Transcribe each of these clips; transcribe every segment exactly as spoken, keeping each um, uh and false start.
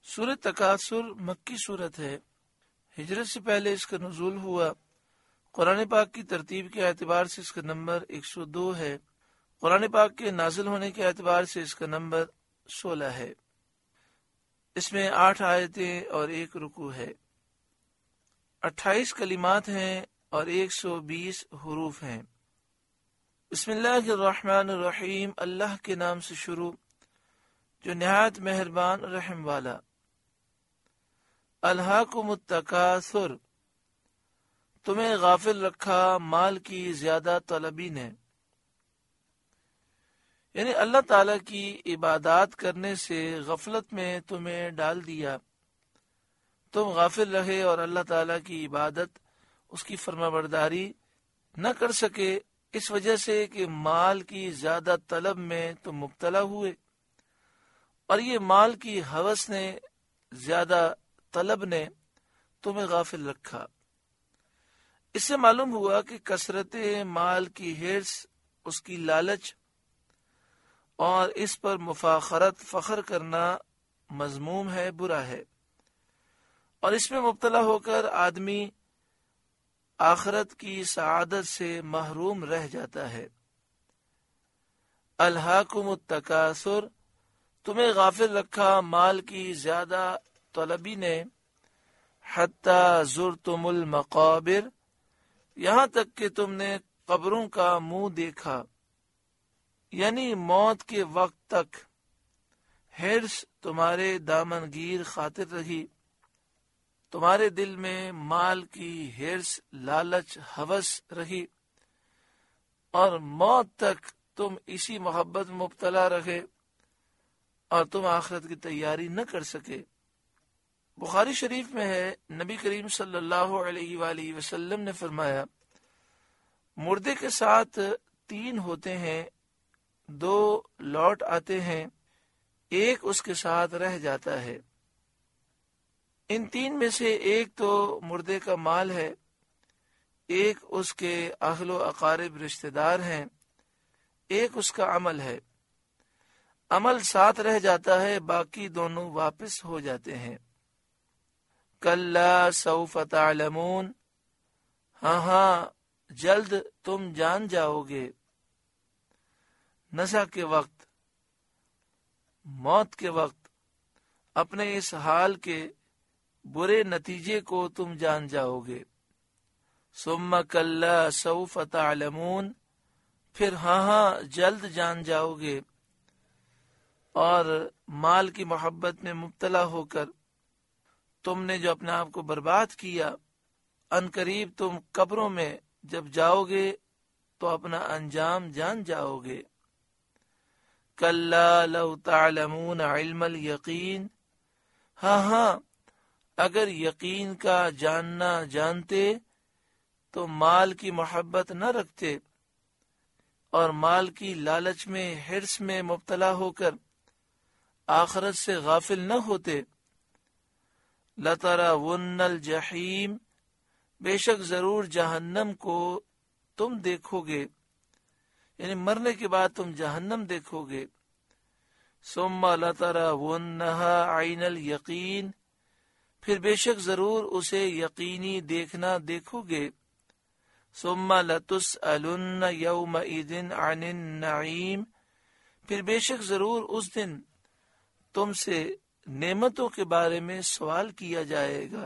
سورۃ تکاثر مکی صورت ہے۔ ہجرت سے پہلے اس کا نزول ہوا۔ قرآن پاک کی ترتیب کے اعتبار سے اس کا نمبر ایک سو دو ہے۔ قرآن پاک کے نازل ہونے کے اعتبار سے اس کا نمبر سولہ ہے۔ اس میں آٹھ آیتیں اور ایک رکوع ہے، اٹھائیس کلمات ہیں اور ایک سو بیس حروف ہیں۔ بسم اللہ الرحمن الرحیم، اللہ کے نام سے شروع جو نہایت مہربان رحم والا۔ الہاکم التکاثر، تمہیں غافل رکھا مال کی زیادہ طلبی نے، یعنی اللہ تعالی کی عبادات کرنے سے غفلت میں تمہیں ڈال دیا، تم غافل رہے اور اللہ تعالی کی عبادت، اس کی فرما برداری نہ کر سکے، اس وجہ سے کہ مال کی زیادہ طلب میں تم مبتلا ہوئے، اور یہ مال کی ہوس نے، زیادہ طلب نے تمہیں غافل رکھا۔ اس سے معلوم ہوا کہ کثرت مال کی حرص، اس کی لالچ اور اس پر مفاخرت، فخر کرنا مذموم ہے، برا ہے، اور اس میں مبتلا ہو کر آدمی آخرت کی سعادت سے محروم رہ جاتا ہے۔ الہاکم التکاثر، تمہیں غافل رکھا مال کی زیادہ طلبی نے، حتی زرتم المقابر، یہاں تک کہ تم نے قبروں کا منہ دیکھا، یعنی موت کے وقت تک حرص تمہارے دامن گیر خاطر رہی، تمہارے دل میں مال کی حرص، لالچ، ہوس رہی، اور موت تک تم اسی محبت میں مبتلا رہے، اور تم آخرت کی تیاری نہ کر سکے۔ بخاری شریف میں ہے، نبی کریم صلی اللہ علیہ وآلہ وسلم نے فرمایا، مردے کے ساتھ تین ہوتے ہیں، دو لوٹ آتے ہیں، ایک اس کے ساتھ رہ جاتا ہے۔ ان تین میں سے ایک تو مردے کا مال ہے، ایک اس کے اہل و اقارب رشتہ دار ہیں، ایک اس کا عمل ہے۔ عمل ساتھ رہ جاتا ہے، باقی دونوں واپس ہو جاتے ہیں۔ کلا سوف تعلمون، ہاں ہاں جلد تم جان جاؤ گے۔ نزع کے وقت، موت کے وقت اپنے اس حال کے برے نتیجے کو تم جان جاؤ گے۔ ثم کلا سوف تعلمون، پھر ہاں ہاں جلد جان جاؤ گے، اور مال کی محبت میں مبتلا ہو کر تم نے جو اپنے آپ کو برباد کیا، ان قریب تم قبروں میں جب جاؤ گے تو اپنا انجام جان جاؤ گے۔ کلا لو تعلمون علم الیقین، ہاں ہاں اگر یقین کا جاننا جانتے تو مال کی محبت نہ رکھتے، اور مال کی لالچ میں، حرص میں مبتلا ہو کر آخرت سے غافل نہ ہوتے۔ لَتَرَوُنَّ الْجَحِيمَ، بے شک ضرور جہنم کو تم دیکھو گے، یعنی مرنے کے بعد تم جہنم دیکھو گے۔ ثُمَّ لَتَرَوُنَّهَا عَيْنَ الْيَقِينِ، پھر بے شک ضرور اسے یقینی دیکھنا دیکھو گے۔ ثُمَّ لَتُسْأَلُنَّ يَوْمَئِذٍ عَنِ النَّعِيمِ، پھر بے شک ضرور اس دن تم سے نعمتوں کے بارے میں سوال کیا جائے گا،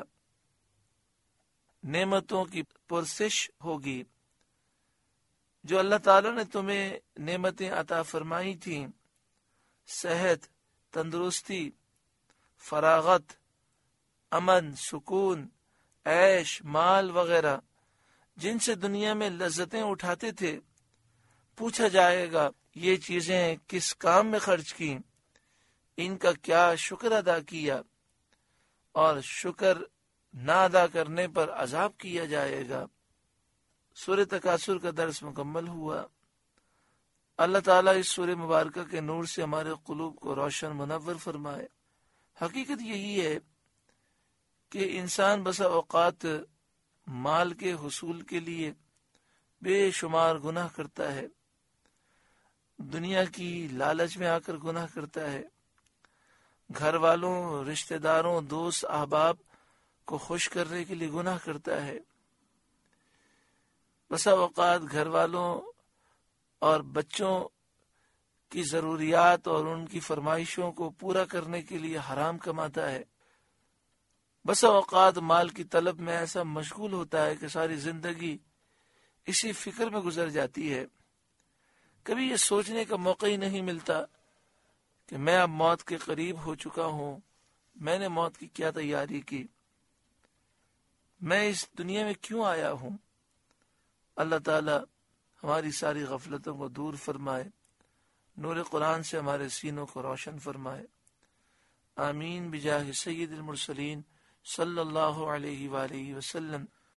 نعمتوں کی پرسش ہوگی جو اللہ تعالیٰ نے تمہیں نعمتیں عطا فرمائی تھیں، صحت، تندرستی، فراغت، امن، سکون، عیش، مال وغیرہ، جن سے دنیا میں لذتیں اٹھاتے تھے۔ پوچھا جائے گا یہ چیزیں کس کام میں خرچ کی، ان کا کیا شکر ادا کیا، اور شکر نہ ادا کرنے پر عذاب کیا جائے گا۔ سورہ تکاثر کا درس مکمل ہوا۔ اللہ تعالیٰ اس سورہ مبارکہ کے نور سے ہمارے قلوب کو روشن منور فرمائے۔ حقیقت یہی ہے کہ انسان بسا اوقات مال کے حصول کے لیے بے شمار گناہ کرتا ہے، دنیا کی لالچ میں آ کر گناہ کرتا ہے، گھر والوں، رشتہ داروں، دوست، احباب کو خوش کرنے کے لیے گناہ کرتا ہے۔ بسا اوقات گھر والوں اور بچوں کی ضروریات اور ان کی فرمائشوں کو پورا کرنے کے لیے حرام کماتا ہے۔ بسا اوقات مال کی طلب میں ایسا مشغول ہوتا ہے کہ ساری زندگی اسی فکر میں گزر جاتی ہے، کبھی یہ سوچنے کا موقع ہی نہیں ملتا کہ میں اب موت کے قریب ہو چکا ہوں، میں نے موت کی کیا تیاری کی، میں اس دنیا میں کیوں آیا ہوں۔ اللہ تعالی ہماری ساری غفلتوں کو دور فرمائے، نور قرآن سے ہمارے سینوں کو روشن فرمائے۔ آمین بجاہ سید المرسلین صلی اللہ علیہ وآلہ وسلم۔